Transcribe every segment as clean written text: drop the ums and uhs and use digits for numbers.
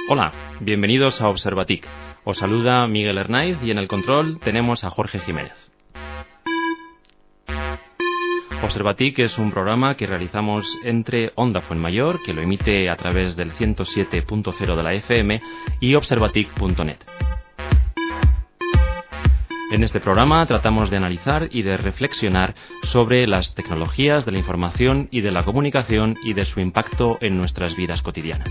Hola, bienvenidos a Observatic. Os saluda Miguel Hernáiz y en el control tenemos a Jorge Jiménez. Observatic es un programa que realizamos entre Onda Fuenmayor, que lo emite a través del 107.0 de la FM, y observatic.net. En este programa tratamos de analizar y de reflexionar sobre las tecnologías de la información y de la comunicación y de su impacto en nuestras vidas cotidianas.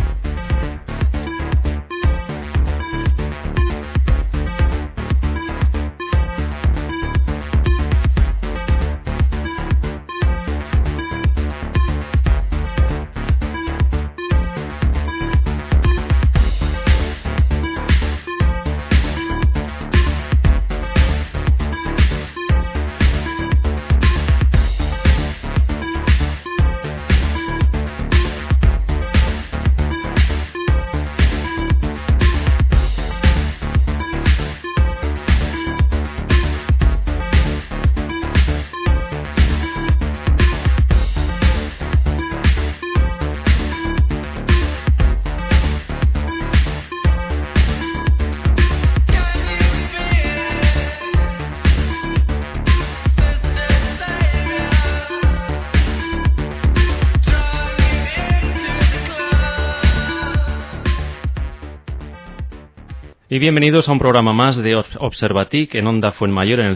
Y bienvenidos a un programa más de Observatic en Onda Fuenmayor en el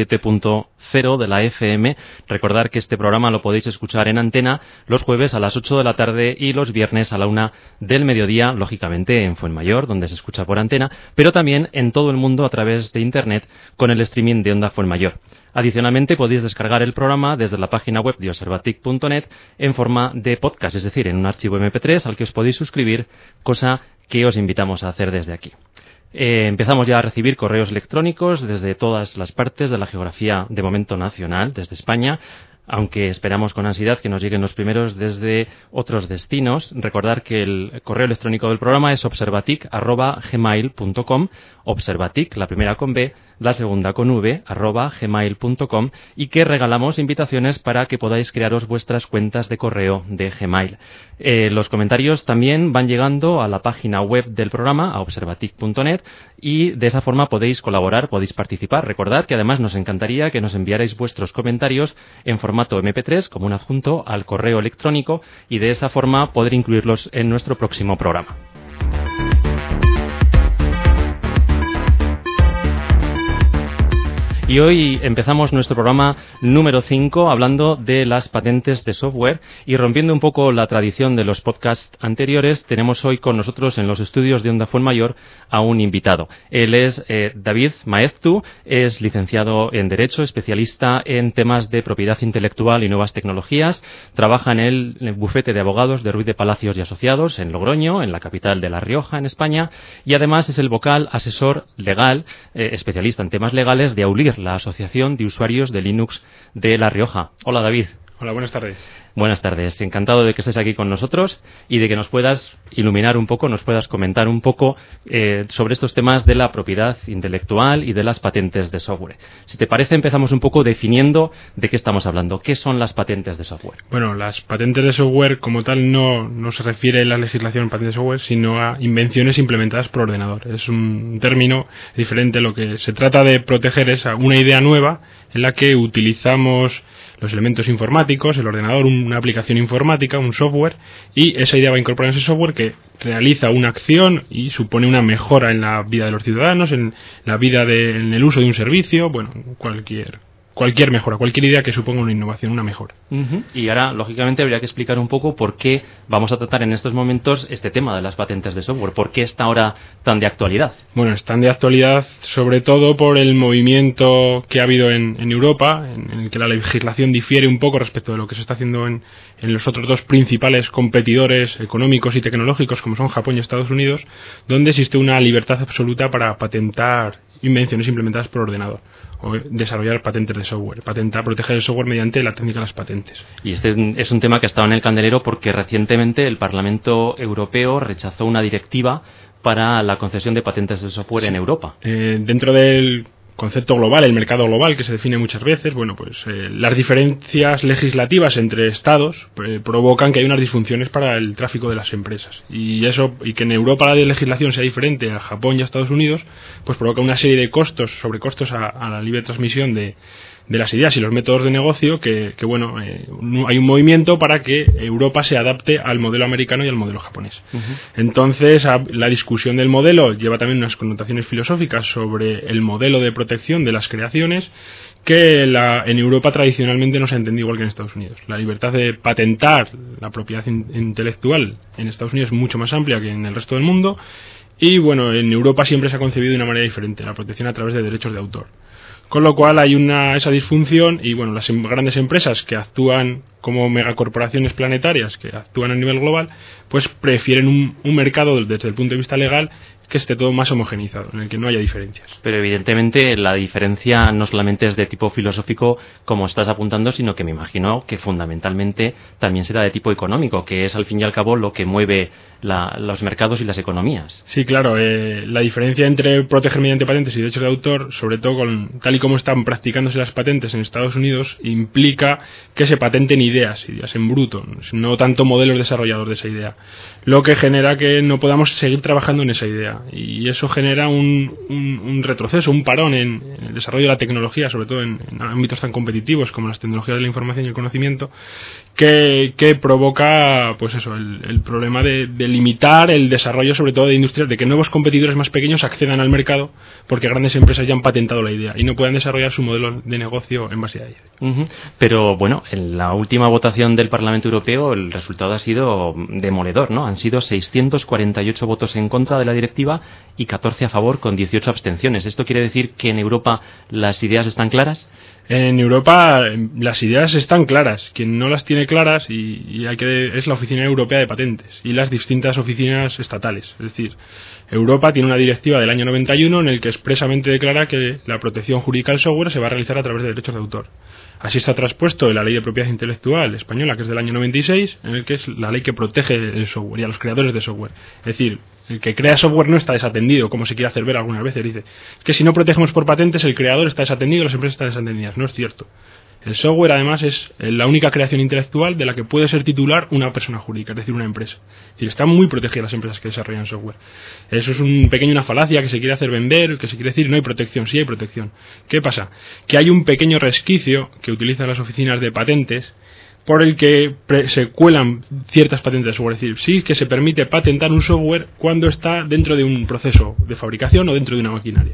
107.0 de la FM. Recordar que este programa lo podéis escuchar en antena los jueves a las 8 de la tarde y los viernes a la 1 del mediodía, lógicamente en Fuenmayor, donde se escucha por antena, pero también en todo el mundo a través de Internet con el streaming de Onda Fuenmayor. Adicionalmente podéis descargar el programa desde la página web de observatic.net en forma de podcast, es decir, en un archivo MP3 al que os podéis suscribir, cosa que os invitamos a hacer desde aquí. Empezamos ya a recibir correos electrónicos desde todas las partes de la geografía de momento nacional, desde España, aunque esperamos con ansiedad que nos lleguen los primeros desde otros destinos. Recordar que el correo electrónico del programa es observatic@gmail.com, observatic, la primera con B, la segunda con V, @gmail.com, y que regalamos invitaciones para que podáis crearos vuestras cuentas de correo de Gmail. Los comentarios también van llegando a la página web del programa, a observatic.net, y de esa forma podéis colaborar, podéis participar. Recordad que además nos encantaría que nos enviarais vuestros comentarios en formato MP3 como un adjunto al correo electrónico y de esa forma poder incluirlos en nuestro próximo programa. Y hoy empezamos nuestro programa número 5 hablando de las patentes de software y rompiendo un poco la tradición de los podcasts anteriores, tenemos hoy con nosotros en los estudios de Onda Fuenmayor a un invitado. Él es David Maeztu, es licenciado en Derecho, especialista en temas de propiedad intelectual y nuevas tecnologías, trabaja en el bufete de abogados de Ruiz de Palacios y Asociados en Logroño, en la capital de La Rioja, en España, y además es el vocal asesor legal, especialista en temas legales de Aulir, la Asociación de Usuarios de Linux de La Rioja. Hola, David. Hola, buenas tardes. Buenas tardes. Encantado de que estés aquí con nosotros y de que nos puedas iluminar un poco, nos puedas comentar un poco sobre estos temas de la propiedad intelectual y de las patentes de software. Si te parece, empezamos un poco definiendo de qué estamos hablando. ¿Qué son las patentes de software? Bueno, las patentes de software como tal no se refiere a la legislación en patentes de software, sino a invenciones implementadas por ordenador. Es un término diferente. Lo que se trata de proteger es una idea nueva en la que utilizamos los elementos informáticos, el ordenador, una aplicación informática, un software, y esa idea va incorporada en ese software que realiza una acción y supone una mejora en la vida de los ciudadanos, en la vida en el uso de un servicio, bueno, cualquier mejora, cualquier idea que suponga una innovación, una mejora. Y ahora, lógicamente, habría que explicar un poco por qué vamos a tratar en estos momentos este tema de las patentes de software. ¿Por qué está ahora tan de actualidad? Bueno, están de actualidad sobre todo por el movimiento que ha habido en Europa, en el que la legislación difiere un poco respecto de lo que se está haciendo en los otros dos principales competidores económicos y tecnológicos, como son Japón y Estados Unidos, donde existe una libertad absoluta para patentar invenciones implementadas por ordenador o desarrollar patentes de software, proteger el software mediante la técnica de las patentes. Y este es un tema que ha estado en el candelero porque recientemente el Parlamento Europeo rechazó una directiva para la concesión de patentes de software en Europa. Dentro del concepto global, el mercado global, que se define muchas veces, bueno, pues las diferencias legislativas entre estados provocan que hay unas disfunciones para el tráfico de las empresas. Y que en Europa la legislación sea diferente a Japón y a Estados Unidos, pues provoca una serie de sobrecostos a la libre transmisión de las ideas y los métodos de negocio que hay un movimiento para que Europa se adapte al modelo americano y al modelo japonés. Entonces, la discusión del modelo lleva también unas connotaciones filosóficas sobre el modelo de protección de las creaciones que en Europa tradicionalmente no se ha entendido igual que en Estados Unidos. La libertad de patentar la propiedad intelectual en Estados Unidos es mucho más amplia que en el resto del mundo y, bueno, en Europa siempre se ha concebido de una manera diferente, la protección a través de derechos de autor. Con lo cual hay esa disfunción y, bueno, las grandes empresas que actúan como megacorporaciones planetarias, que actúan a nivel global, pues prefieren un mercado desde el punto de vista legal que esté todo más homogeneizado, en el que no haya diferencias. Pero evidentemente la diferencia no solamente es de tipo filosófico, como estás apuntando, sino que me imagino que fundamentalmente también será de tipo económico, que es al fin y al cabo lo que mueve los mercados y las economías. Sí, claro, la diferencia entre proteger mediante patentes y derechos de autor, sobre todo tal y como están practicándose las patentes en Estados Unidos, implica que se patenten ideas en bruto, no tanto modelos desarrollados de esa idea, lo que genera que no podamos seguir trabajando en esa idea. Y eso genera un retroceso, un parón en el desarrollo de la tecnología, sobre todo en ámbitos tan competitivos como las tecnologías de la información y el conocimiento, que provoca pues eso, el problema de limitar el desarrollo, sobre todo de industrias, de que nuevos competidores más pequeños accedan al mercado porque grandes empresas ya han patentado la idea y no puedan desarrollar su modelo de negocio en base a ella. Pero bueno, en la última votación del Parlamento Europeo el resultado ha sido demoledor, ¿no? Han sido 648 votos en contra de la directiva y 14 a favor con 18 abstenciones. ¿Esto quiere decir que en Europa las ideas están claras? En Europa las ideas están claras. Quien no las tiene claras es la Oficina Europea de Patentes y las distintas oficinas estatales. Es decir, Europa tiene una directiva del año 91 en el que expresamente declara que la protección jurídica del software se va a realizar a través de derechos de autor. Así está traspuesto en la Ley de Propiedad Intelectual española, que es del año 96, en el que es la ley que protege el software y a los creadores de software. Es decir, el que crea software no está desatendido, como se quiere hacer ver algunas veces. Dice que si no protegemos por patentes, el creador está desatendido, las empresas están desatendidas. No es cierto. El software, además, es la única creación intelectual de la que puede ser titular una persona jurídica, es decir, una empresa. Es decir, están muy protegidas las empresas que desarrollan software. Eso es una falacia que se quiere hacer vender, que se quiere decir no hay protección. Sí hay protección. ¿Qué pasa? Que hay un pequeño resquicio que utilizan las oficinas de patentes por el que se cuelan ciertas patentes de software. Es decir, sí que se permite patentar un software cuando está dentro de un proceso de fabricación o dentro de una maquinaria.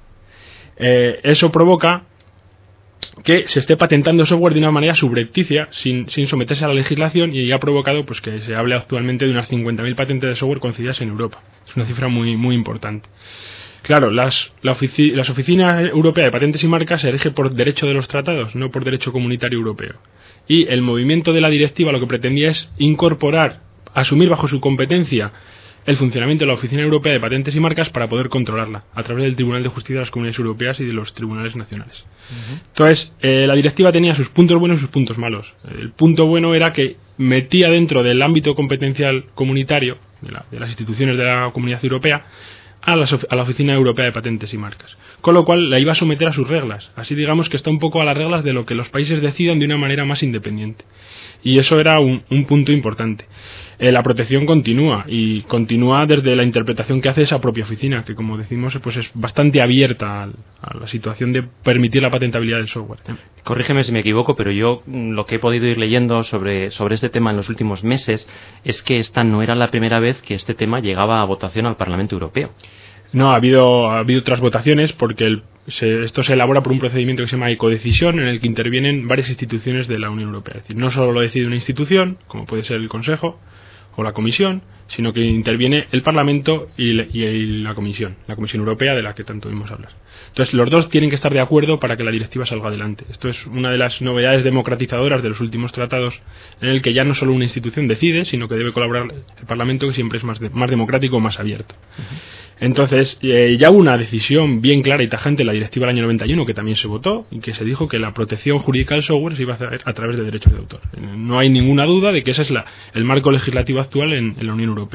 Eso provoca que se esté patentando software de una manera subrepticia, sin someterse a la legislación, y ha provocado pues que se hable actualmente de unas 50.000 patentes de software concedidas en Europa. Es una cifra muy, muy importante. Claro, la Oficina Europea de Patentes y Marcas se rige por derecho de los tratados, no por derecho comunitario europeo. Y el movimiento de la directiva lo que pretendía es asumir bajo su competencia el funcionamiento de la Oficina Europea de Patentes y Marcas para poder controlarla a través del Tribunal de Justicia de las Comunidades Europeas y de los tribunales nacionales. Entonces, la directiva tenía sus puntos buenos y sus puntos malos. El punto bueno era que metía dentro del ámbito competencial comunitario de las instituciones de la Comunidad Europea a la Oficina Europea de Patentes y Marcas, con lo cual la iba a someter a sus reglas. Así digamos que está un poco a las reglas de lo que los países decidan de una manera más independiente. Y eso era un punto importante. La protección continúa, y continúa desde la interpretación que hace esa propia oficina, que como decimos pues es bastante abierta a la situación de permitir la patentabilidad del software. Corrígeme si me equivoco, pero yo lo que he podido ir leyendo sobre este tema en los últimos meses es que esta no era la primera vez que este tema llegaba a votación al Parlamento Europeo. No, ha habido otras votaciones porque esto se elabora por un procedimiento que se llama ecodecisión, en el que intervienen varias instituciones de la Unión Europea. Es decir, no solo lo decide una institución, como puede ser el Consejo o la Comisión, sino que interviene el Parlamento y la Comisión Europea, de la que tanto oímos hablar. Entonces, los dos tienen que estar de acuerdo para que la directiva salga adelante. Esto es una de las novedades democratizadoras de los últimos tratados, en el que ya no solo una institución decide, sino que debe colaborar el Parlamento, que siempre es más democrático, más abierto. Entonces, ya hubo una decisión bien clara y tajante en la directiva del año 91, que también se votó, y que se dijo que la protección jurídica del software se iba a hacer a través de derechos de autor. No hay ninguna duda de que ese es el marco legislativo actual en la Unión Europea.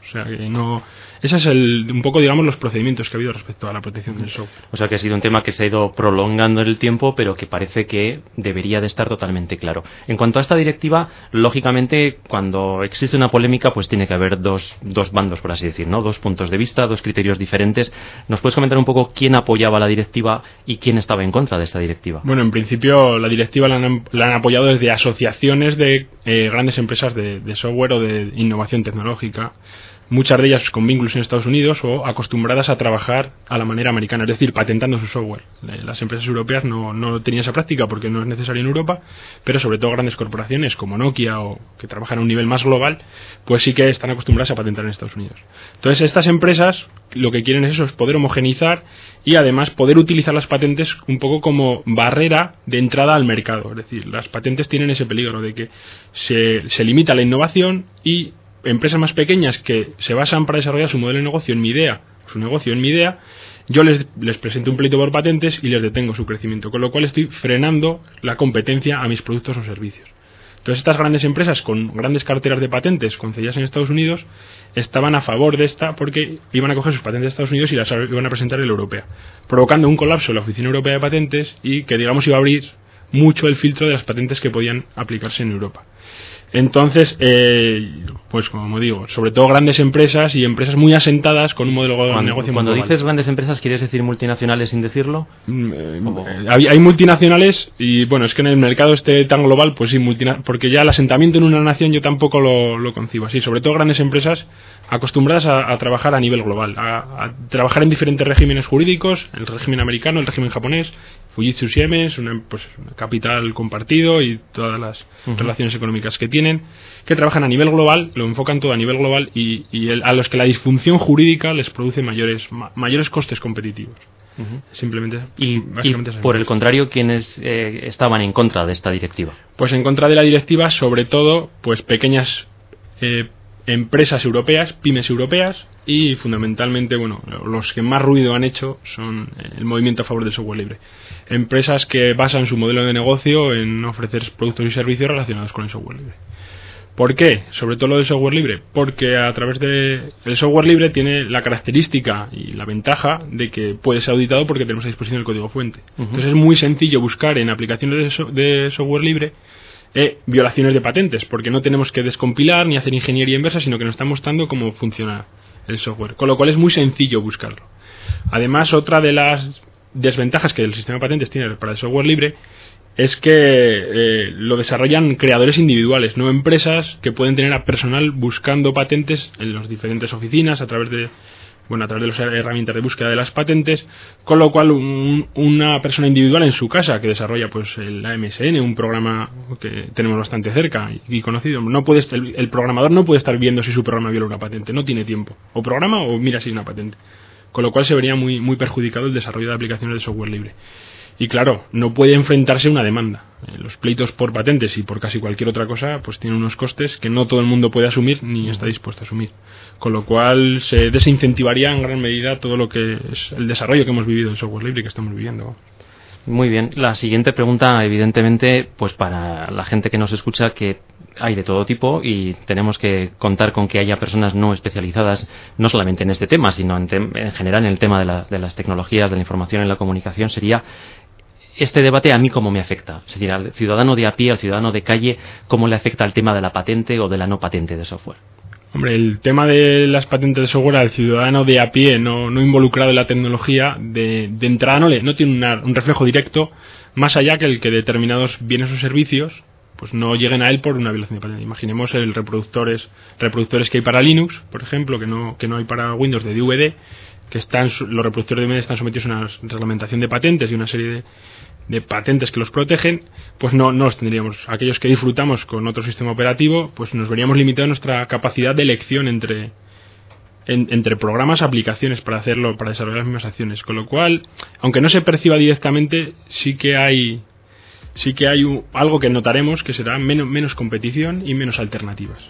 O sea que no... Ese es un poco, digamos, los procedimientos que ha habido respecto a la protección del software. O sea que ha sido un tema que se ha ido prolongando en el tiempo, pero que parece que debería de estar totalmente claro. En cuanto a esta directiva, lógicamente, cuando existe una polémica, pues tiene que haber dos bandos, por así decir, ¿no? Dos puntos de vista, dos criterios diferentes. ¿Nos puedes comentar un poco quién apoyaba la directiva y quién estaba en contra de esta directiva? Bueno, en principio la directiva la han apoyado desde asociaciones de grandes empresas de software o de innovación tecnológica, muchas de ellas con vínculos en Estados Unidos o acostumbradas a trabajar a la manera americana, es decir, patentando su software. Las empresas europeas no tenían esa práctica porque no es necesario en Europa, pero sobre todo grandes corporaciones como Nokia o que trabajan a un nivel más global, pues sí que están acostumbradas a patentar en Estados Unidos. Entonces estas empresas lo que quieren es eso, es poder homogeneizar y además poder utilizar las patentes un poco como barrera de entrada al mercado. Es decir, las patentes tienen ese peligro de que se limita la innovación y empresas más pequeñas que se basan para desarrollar su modelo de negocio en mi idea, su negocio en mi idea, yo les presento un pleito por patentes y les detengo su crecimiento, con lo cual estoy frenando la competencia a mis productos o servicios. Entonces estas grandes empresas con grandes carteras de patentes concedidas en Estados Unidos estaban a favor de esta porque iban a coger sus patentes de Estados Unidos y las iban a presentar en la europea, provocando un colapso en la Oficina Europea de Patentes y que digamos iba a abrir mucho el filtro de las patentes que podían aplicarse en Europa. Entonces, pues como digo, sobre todo grandes empresas y empresas muy asentadas con un modelo de negocio muy Cuando global. dices grandes empresas, ¿quieres decir multinacionales sin decirlo? Hay multinacionales y bueno, es que en el mercado tan global, pues sí, porque ya el asentamiento en una nación yo tampoco lo concibo así, sobre todo grandes empresas acostumbradas a trabajar a nivel global, a trabajar en diferentes regímenes jurídicos, el régimen americano, el régimen japonés, Fujitsu Siemens, un capital compartido y todas las relaciones económicas que tienen, que trabajan a nivel global, lo enfocan todo a nivel global y a los que la disfunción jurídica les produce mayores costes competitivos. Simplemente y por el contrario, ¿quiénes estaban en contra de esta directiva? Pues en contra de la directiva, sobre todo, pues pequeñas empresas europeas, pymes europeas y fundamentalmente, bueno, los que más ruido han hecho son el movimiento a favor del software libre. Empresas que basan su modelo de negocio en ofrecer productos y servicios relacionados con el software libre. ¿Por qué? Sobre todo lo del software libre. Porque a través de el software libre tiene la característica y la ventaja de que puede ser auditado porque tenemos a disposición el código fuente. Entonces es muy sencillo buscar en aplicaciones de software libre violaciones de patentes, porque no tenemos que descompilar ni hacer ingeniería inversa, sino que nos está mostrando cómo funciona el software, con lo cual es muy sencillo buscarlo. Además, otra de las desventajas que el sistema de patentes tiene para el software libre es que lo desarrollan creadores individuales, no empresas que pueden tener a personal buscando patentes en las diferentes oficinas a través de las herramientas de búsqueda de las patentes, con lo cual una persona individual en su casa que desarrolla pues el AMSN, un programa que tenemos bastante cerca y conocido, el programador no puede estar viendo si su programa viola una patente, no tiene tiempo, o programa o mira si hay una patente, con lo cual se vería muy, muy perjudicado el desarrollo de aplicaciones de software libre. Y claro, no puede enfrentarse a una demanda. Los pleitos por patentes y por casi cualquier otra cosa pues tienen unos costes que no todo el mundo puede asumir ni está dispuesto a asumir. Con lo cual se desincentivaría en gran medida todo lo que es el desarrollo que hemos vivido del software libre y que estamos viviendo. Muy bien. La siguiente pregunta, evidentemente, pues para la gente que nos escucha, que hay de todo tipo y tenemos que contar con que haya personas no especializadas no solamente en este tema, sino en general en el tema de las tecnologías, de la información y la comunicación, sería este debate a mí cómo me afecta. Es decir, al ciudadano de a pie, al ciudadano de calle, cómo le afecta el tema de la patente o de la no patente de software. Hombre, el tema de las patentes de software al ciudadano de a pie, no involucrado en la tecnología, de entrada no tiene un reflejo directo, más allá que el que determinados bienes o servicios pues no lleguen a él por una violación de patente. Imaginemos reproductores que hay para Linux, por ejemplo, que no hay para Windows de DVD, que los reproductores de DVD están sometidos a una reglamentación de patentes y una serie de patentes que los protegen, pues no los tendríamos. Aquellos que disfrutamos con otro sistema operativo, pues nos veríamos limitados en nuestra capacidad de elección entre programas, aplicaciones para desarrollar las mismas acciones. Con lo cual, aunque no se perciba directamente, sí que hay algo que notaremos, que será menos competición y menos alternativas.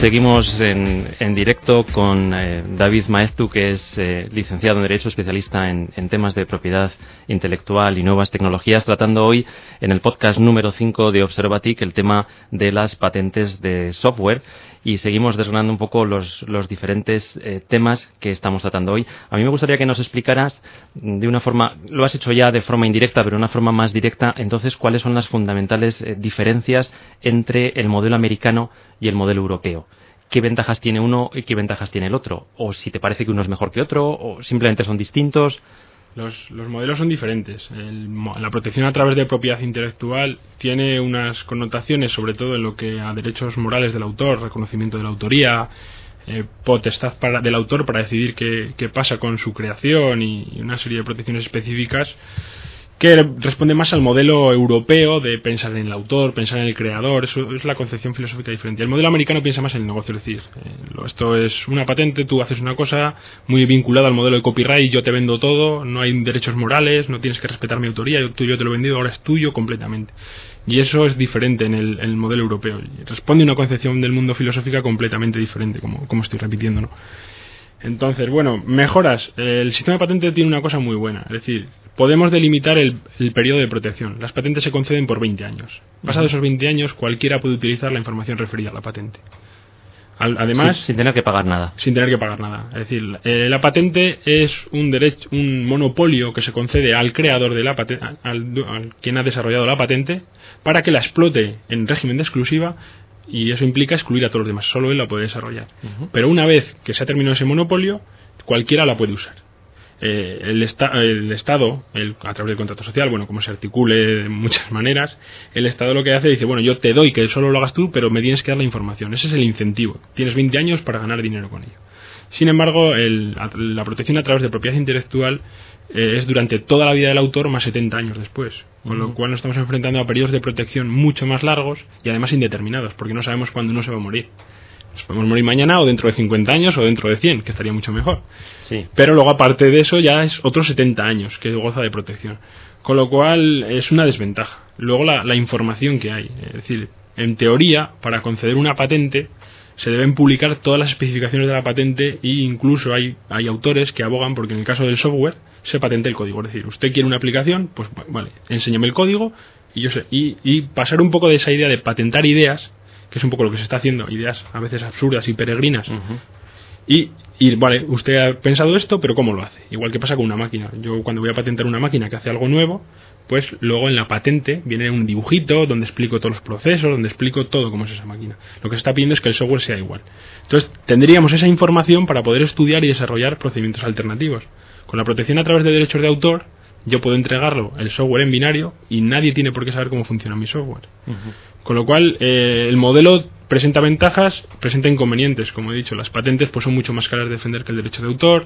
Seguimos en directo con David Maeztu, que es licenciado en Derecho, especialista en temas de propiedad intelectual y nuevas tecnologías, tratando hoy en el podcast número 5 de Observatic el tema de las patentes de software, y seguimos desgranando un poco los diferentes temas que estamos tratando hoy. A mí me gustaría que nos explicaras de una forma, lo has hecho ya de forma indirecta, pero de una forma más directa, entonces, cuáles son las fundamentales diferencias entre el modelo americano y el modelo europeo. ¿Qué ventajas tiene uno y qué ventajas tiene el otro? O si te parece que uno es mejor que otro, o simplemente son distintos. Los modelos son diferentes. La protección a través de propiedad intelectual tiene unas connotaciones, sobre todo en lo que a derechos morales del autor, reconocimiento de la autoría, potestad del autor para decidir qué pasa con su creación y una serie de protecciones específicas que responde más al modelo europeo de pensar en el autor, pensar en el creador. Eso es la concepción filosófica diferente. El modelo americano piensa más en el negocio, es decir, esto es una patente, tú haces una cosa muy vinculada al modelo de copyright, yo te vendo todo, no hay derechos morales, no tienes que respetar mi autoría, yo te lo he vendido, ahora es tuyo completamente. Y eso es diferente en el modelo europeo. Responde a una concepción del mundo filosófica completamente diferente, como estoy repitiendo, ¿no? Entonces, bueno, mejoras. El sistema de patente tiene una cosa muy buena, es decir, podemos delimitar el periodo de protección. Las patentes se conceden por 20 años. Pasados esos 20 años, cualquiera puede utilizar la información referida a la patente. Además, sin tener que pagar nada. Sin tener que pagar nada. Es decir, la patente es un monopolio que se concede al creador de la patente, al quien ha desarrollado la patente, para que la explote en régimen de exclusiva. Y eso implica excluir a todos los demás, solo él la puede desarrollar. Pero una vez que se ha terminado ese monopolio, cualquiera la puede usar. El Estado, a través del contrato social, bueno, como se articule de muchas maneras, el Estado lo que hace, dice, bueno, yo te doy que solo lo hagas tú, pero me tienes que dar la información. Ese es el incentivo. Tienes 20 años para ganar dinero con ello. Sin embargo, la protección a través de propiedad intelectual es durante toda la vida del autor más 70 años después, con lo cual nos estamos enfrentando a periodos de protección mucho más largos y además indeterminados, porque no sabemos cuándo uno se va a morir. Nos podemos morir mañana o dentro de 50 años o dentro de 100, que estaría mucho mejor. Sí. Pero luego, aparte de eso, ya es otros 70 años que goza de protección, con lo cual es una desventaja. Luego la información que hay, es decir, en teoría, para conceder una patente se deben publicar todas las especificaciones de la patente, e incluso hay autores que abogan porque en el caso del software se patente el código. Es decir, usted quiere una aplicación, pues vale, enséñame el código y pasar un poco de esa idea de patentar ideas, que es un poco lo que se está haciendo, ideas a veces absurdas y peregrinas, y vale, usted ha pensado esto, pero ¿cómo lo hace? Igual que pasa con una máquina. Yo cuando voy a patentar una máquina que hace algo nuevo, pues luego en la patente viene un dibujito donde explico todos los procesos, donde explico todo cómo es esa máquina. Lo que se está pidiendo es que el software sea igual. Entonces tendríamos esa información para poder estudiar y desarrollar procedimientos alternativos. Con la protección a través de derechos de autor, yo puedo entregarlo, el software en binario, y nadie tiene por qué saber cómo funciona mi software. Con lo cual, el modelo presenta ventajas, presenta inconvenientes. Como he dicho, las patentes pues son mucho más caras de defender que el derecho de autor.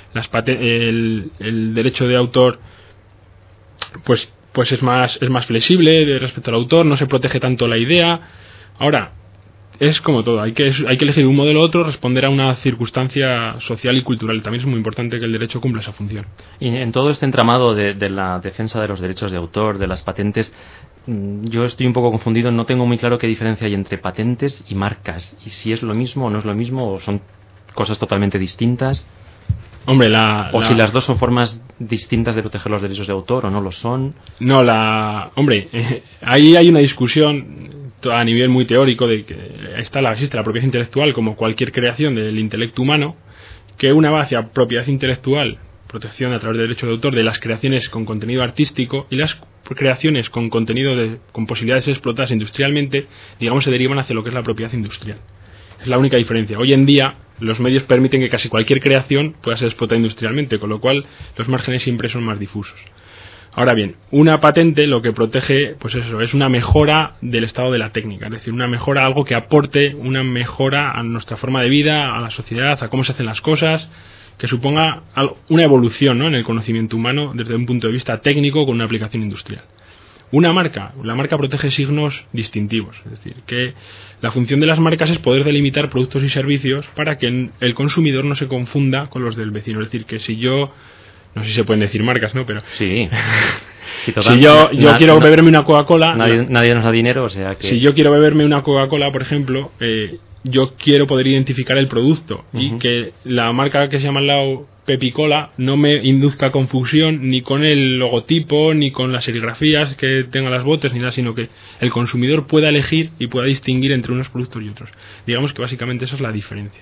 El derecho de autor pues es más flexible respecto al autor, no se protege tanto la idea. Ahora, es como todo, hay que elegir un modelo u otro, responder a una circunstancia social y cultural. También es muy importante que el derecho cumpla esa función. Y en todo este entramado de la defensa de los derechos de autor, de las patentes, yo estoy un poco confundido, no tengo muy claro qué diferencia hay entre patentes y marcas, y si es lo mismo o no es lo mismo, o son cosas totalmente distintas. Hombre, si las dos son formas distintas de proteger los derechos de autor o no lo son. No, ahí hay una discusión a nivel muy teórico de que existe la propiedad intelectual como cualquier creación del intelecto humano, que una va hacia propiedad intelectual, protección a través de derechos de autor de las creaciones con contenido artístico, y las creaciones con contenido con posibilidades de ser explotadas industrialmente, digamos, se derivan hacia lo que es la propiedad industrial. Es la única diferencia. Hoy en día los medios permiten que casi cualquier creación pueda ser explotada industrialmente, con lo cual los márgenes siempre son más difusos. Ahora bien, una patente lo que protege, pues eso, es una mejora del estado de la técnica, es decir, una mejora, algo que aporte una mejora a nuestra forma de vida, a la sociedad, a cómo se hacen las cosas, que suponga una evolución, ¿no?, en el conocimiento humano desde un punto de vista técnico con una aplicación industrial. La marca protege signos distintivos, es decir, que la función de las marcas es poder delimitar productos y servicios para que el consumidor no se confunda con los del vecino. Es decir, que si yo, no sé si se pueden decir marcas, ¿no? Pero sí. Si yo quiero beberme una Coca-Cola, nadie nos da dinero, o sea que... Si yo quiero beberme una Coca-Cola, por ejemplo, yo quiero poder identificar el producto y que la marca que se llama al lado Pepicola no me induzca confusión ni con el logotipo ni con las serigrafías que tengan las botes ni nada, sino que el consumidor pueda elegir y pueda distinguir entre unos productos y otros. Digamos que básicamente esa es la diferencia.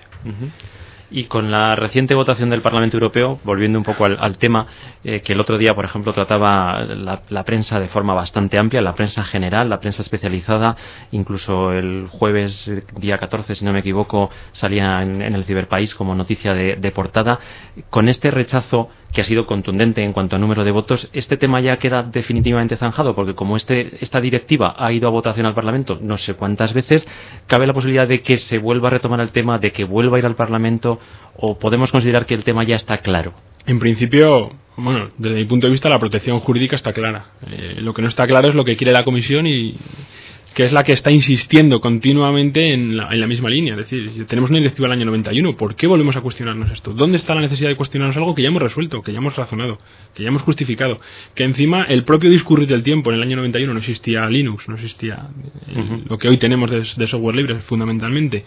Y con la reciente votación del Parlamento Europeo, volviendo un poco al tema, que el otro día, por ejemplo, trataba la prensa de forma bastante amplia, la prensa general, la prensa especializada, incluso el jueves, día 14, si no me equivoco, salía en el Ciberpaís como noticia de portada. Con este rechazo, que ha sido contundente en cuanto a número de votos, ¿este tema ya queda definitivamente zanjado? Porque como esta directiva ha ido a votación al Parlamento no sé cuántas veces, ¿cabe la posibilidad de que se vuelva a retomar el tema, de que vuelva a ir al Parlamento, o podemos considerar que el tema ya está claro? En principio, bueno, desde mi punto de vista la protección jurídica está clara. Lo que no está claro es lo que quiere la Comisión y que es la que está insistiendo continuamente en la misma línea. Es decir, tenemos una directiva del año 91, ¿por qué volvemos a cuestionarnos esto? ¿Dónde está la necesidad de cuestionarnos algo que ya hemos resuelto, que ya hemos razonado, que ya hemos justificado? Que encima el propio discurrir del tiempo, en el año 91 no existía Linux, no existía lo que hoy tenemos de software libre fundamentalmente.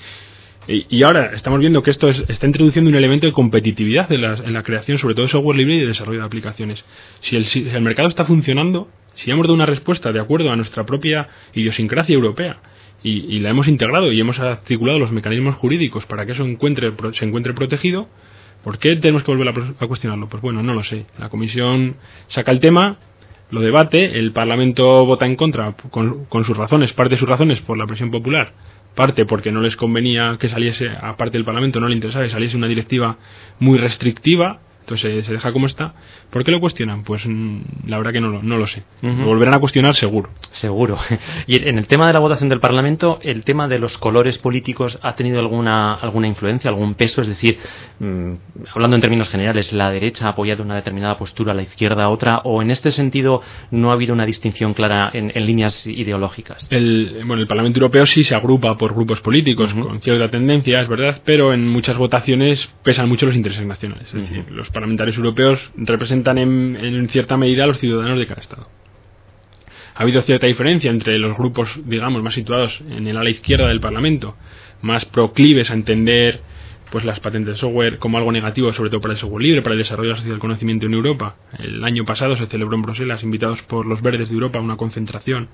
Y ahora estamos viendo que esto está introduciendo un elemento de competitividad en la creación, sobre todo de software libre y de desarrollo de aplicaciones. Si el mercado está funcionando, si hemos dado una respuesta de acuerdo a nuestra propia idiosincrasia europea y la hemos integrado y hemos articulado los mecanismos jurídicos para que eso se encuentre protegido, ¿por qué tenemos que volver a cuestionarlo? Pues bueno, no lo sé. La Comisión saca el tema, lo debate, el Parlamento vota en contra con sus razones, parte de sus razones por la presión popular, parte porque no les convenía que saliese, aparte del Parlamento no le interesaba que saliese una directiva muy restrictiva, entonces se deja como está. ¿Por qué lo cuestionan? Pues la verdad que no lo sé. Lo volverán a cuestionar seguro. Seguro. Y en el tema de la votación del Parlamento, ¿el tema de los colores políticos ha tenido alguna influencia, algún peso? Es decir, hablando en términos generales, ¿la derecha ha apoyado una determinada postura, la izquierda otra? ¿O en este sentido no ha habido una distinción clara en líneas ideológicas? El Parlamento Europeo sí se agrupa por grupos políticos con cierta tendencia, es verdad, pero en muchas votaciones pesan mucho los intereses nacionales. Es decir, los parlamentarios europeos representan en cierta medida a los ciudadanos de cada Estado. Ha habido cierta diferencia entre los grupos, digamos, más situados en el ala izquierda del Parlamento, más proclives a entender pues las patentes de software como algo negativo, sobre todo para el software libre, para el desarrollo de la sociedad del conocimiento en Europa. El año pasado se celebró en Bruselas, invitados por los Verdes de Europa, una concentración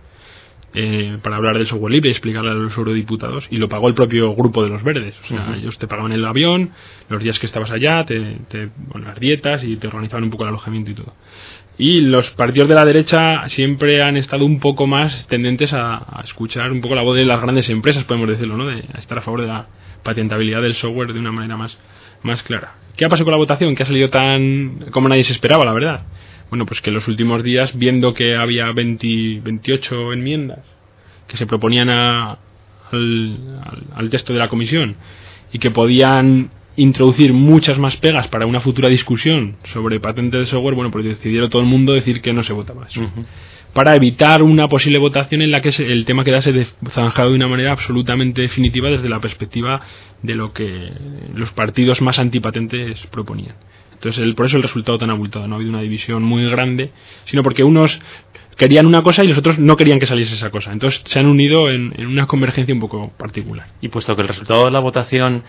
para hablar del software libre y explicarle a los eurodiputados, y lo pagó el propio grupo de los Verdes. O sea, ellos te pagaban el avión, los días que estabas allá, las dietas, y te organizaban un poco el alojamiento y todo. Y los partidos de la derecha siempre han estado un poco más tendentes a escuchar un poco la voz de las grandes empresas, podemos decirlo, ¿no? A estar a favor de la patentabilidad del software de una manera más clara. ¿Qué ha pasado con la votación? Que ha salido tan como nadie se esperaba, la verdad. Bueno, pues que en los últimos días, viendo que había 28 enmiendas que se proponían al texto de la Comisión y que podían introducir muchas más pegas para una futura discusión sobre patentes de software, bueno, pues decidieron todo el mundo decir que no se vota más. Para evitar una posible votación en la que el tema quedase zanjado de una manera absolutamente definitiva desde la perspectiva de lo que los partidos más antipatentes proponían. Entonces, por eso el resultado tan abultado. No ha habido una división muy grande, sino porque unos querían una cosa y los otros no querían que saliese esa cosa. Entonces, se han unido en una convergencia un poco particular. Y puesto que el resultado de la votación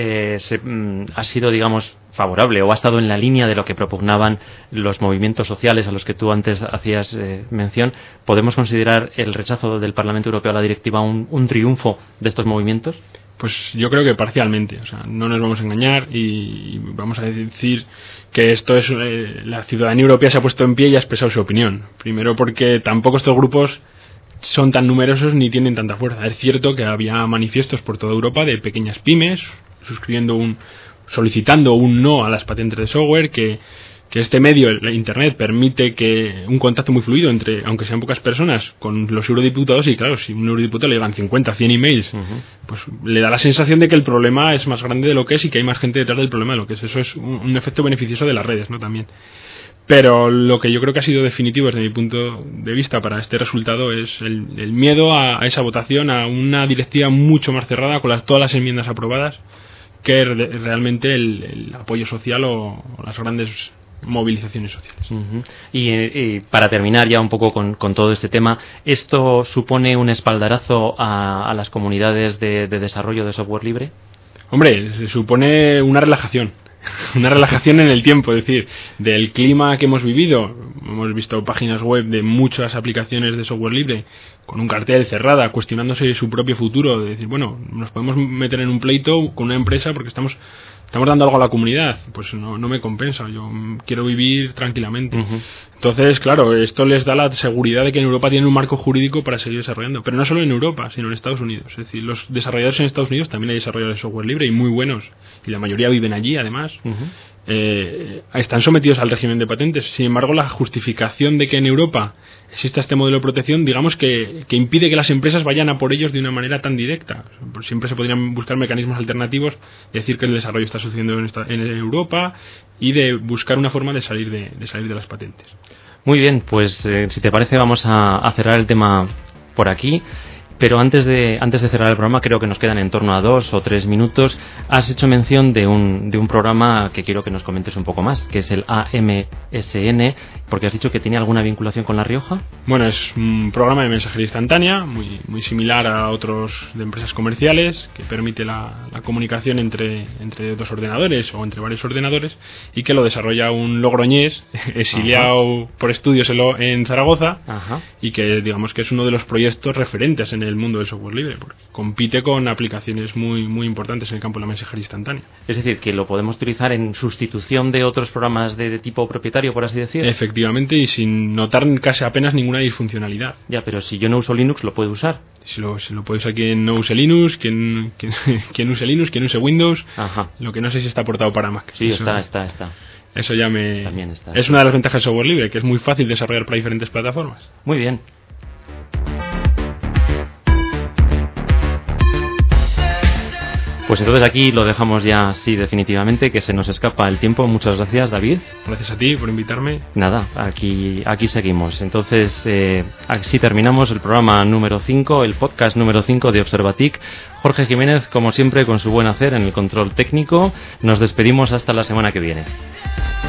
ha sido, digamos, favorable o ha estado en la línea de lo que propugnaban los movimientos sociales a los que tú antes hacías mención, ¿podemos considerar el rechazo del Parlamento Europeo a la directiva un triunfo de estos movimientos? Pues yo creo que parcialmente, o sea, no nos vamos a engañar y vamos a decir que esto es la ciudadanía europea se ha puesto en pie y ha expresado su opinión. Primero porque tampoco estos grupos son tan numerosos ni tienen tanta fuerza. Es cierto que había manifiestos por toda Europa de pequeñas pymes solicitando un no a las patentes de software, que este medio, el Internet, permite que un contacto muy fluido entre, aunque sean pocas personas, con los eurodiputados. Y claro, si un eurodiputado le llegan 50, 100 emails, pues le da la sensación de que el problema es más grande de lo que es y que hay más gente detrás del problema de lo que es. Eso es un efecto beneficioso de las redes, ¿no? También. Pero lo que yo creo que ha sido definitivo desde mi punto de vista para este resultado es el miedo a esa votación, a una directiva mucho más cerrada con todas las enmiendas aprobadas, que realmente el apoyo social o las grandes movilizaciones sociales. Uh-huh. Y para terminar ya un poco con todo este tema, ¿esto supone un espaldarazo a las comunidades de desarrollo de software libre? Hombre, supone una relajación. Una relajación en el tiempo, es decir, del clima que hemos vivido. Hemos visto páginas web de muchas aplicaciones de software libre con un cartel cerrada, cuestionándose su propio futuro, de decir, bueno, nos podemos meter en un pleito con una empresa porque estamos dando algo a la comunidad. Pues no me compensa, yo quiero vivir tranquilamente. Uh-huh. Entonces, claro, esto les da la seguridad de que en Europa tienen un marco jurídico para seguir desarrollando, pero no solo en Europa, sino en Estados Unidos. Es decir, los desarrolladores en Estados Unidos también hay desarrolladores de software libre y muy buenos, y la mayoría viven allí además. Uh-huh. Están sometidos al régimen de patentes. Sin embargo, la justificación de que en Europa exista este modelo de protección, digamos que impide que las empresas vayan a por ellos de una manera tan directa. Siempre se podrían buscar mecanismos alternativos, decir que el desarrollo está sucediendo en Europa y de buscar una forma de salir de las patentes. Muy bien, pues si te parece vamos a cerrar el tema por aquí. Pero antes de cerrar el programa, creo que nos quedan en torno a 2 o 3 minutos. Has hecho mención de un programa que quiero que nos comentes un poco más, que es el AMSN, porque has dicho que tiene alguna vinculación con La Rioja. Bueno, es un programa de mensajería instantánea, muy similar a otros de empresas comerciales, que permite la comunicación entre dos ordenadores o entre varios ordenadores, y que lo desarrolla un logroñés, exiliado por estudios en Zaragoza. Ajá. Y que digamos que es uno de los proyectos referentes en el mundo del software libre, porque compite con aplicaciones muy importantes en el campo de la mensajería instantánea. Es decir, que lo podemos utilizar en sustitución de otros programas de tipo propietario, por así decir. Efectivamente, y sin notar casi apenas ninguna disfuncionalidad. Ya, pero si yo no uso Linux, ¿lo puede usar? Si lo puede usar quien no use Linux, quien use Linux, quien use Windows. Ajá. Lo que no sé si está aportado para Mac. Sí, eso, está. Eso ya También está. Es una de las ventajas del software libre, que es muy fácil desarrollar para diferentes plataformas. Muy bien. Pues entonces aquí lo dejamos ya así definitivamente, que se nos escapa el tiempo. Muchas gracias, David. Gracias a ti por invitarme. Nada, aquí seguimos. Entonces, así terminamos el programa número 5, el podcast número 5 de Observatic. Jorge Jiménez, como siempre, con su buen hacer en el control técnico. Nos despedimos hasta la semana que viene.